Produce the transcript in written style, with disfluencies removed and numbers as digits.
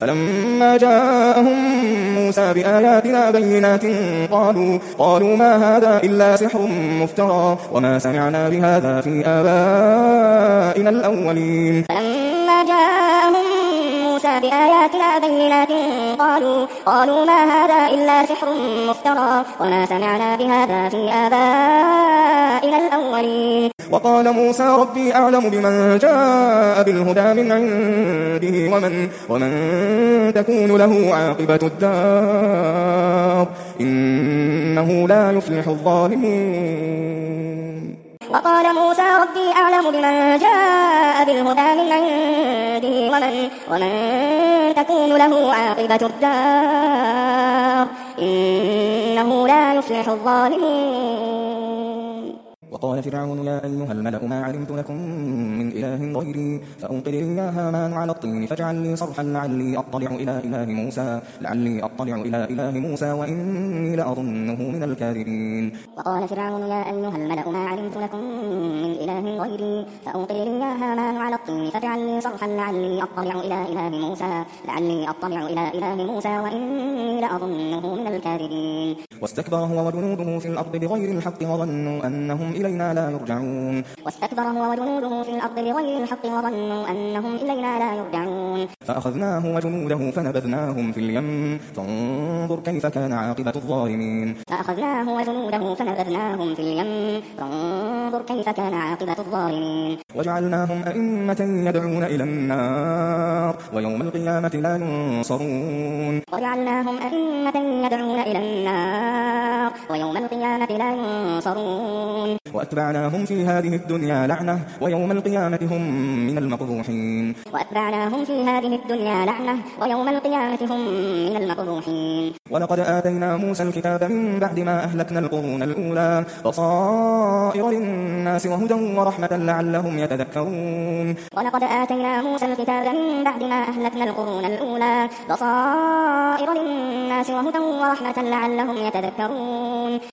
فلما جاءهم موسى بآياتنا بينات قالوا ما هذا إلا سحر مفترى وما سمعنا بهذا في آبائنا الأولين. فلما جاءهم موسى بآياتنا بينات قالوا ما هذا إلا سحر مفترى وما سمعنا بهذا في آبائنا الأولين. وقال موسى ربي أعلم بمن جاء بالهدى من عنده ومن تكون له عاقبة الدار إنه لا يفلح الظالمون. وقال موسى ربي أعلم بمن جاء بالهدى من عنده ومن تكون له عاقبة الدار إنه لا يفلح الظالمون. وقال فرعون يا أيها الملأ ما علمت لكم من إله غيري فأوقد لي يا هامان على الطين فاجعل لي صرحا لعلي أطلع إلى إله موسى وإني لأظنه من الكاذبين. وقال فرعون يا أيها الملأ ما علمت لكم من إله غيري فأوقد لي يا هامان على الطين فاجعل لي صرحا لعلي أطلع إلى إله موسى وإني لأظنه من الكاذبين. واستكبر هو وجنوده في الأرض بغير الحق وظنوا أنهم إلينا لا يرجعون. فأخذناه وجنوده فنبذناهم في اليم فانظر كيف كان عاقبة الظالمين. وجعلناهم أئمة يدعون إلى النار ويوم القيامة لا ينصرون. وأتبعناهم في هذه الدنيا لعنة ويوم القيامة هم من المقبوحين. ولقد آتينا موسى الكتاب من بعد ما أهلكنا القرون الأولى بصائر للناس وهدى ورحمة لعلهم يتذكرون.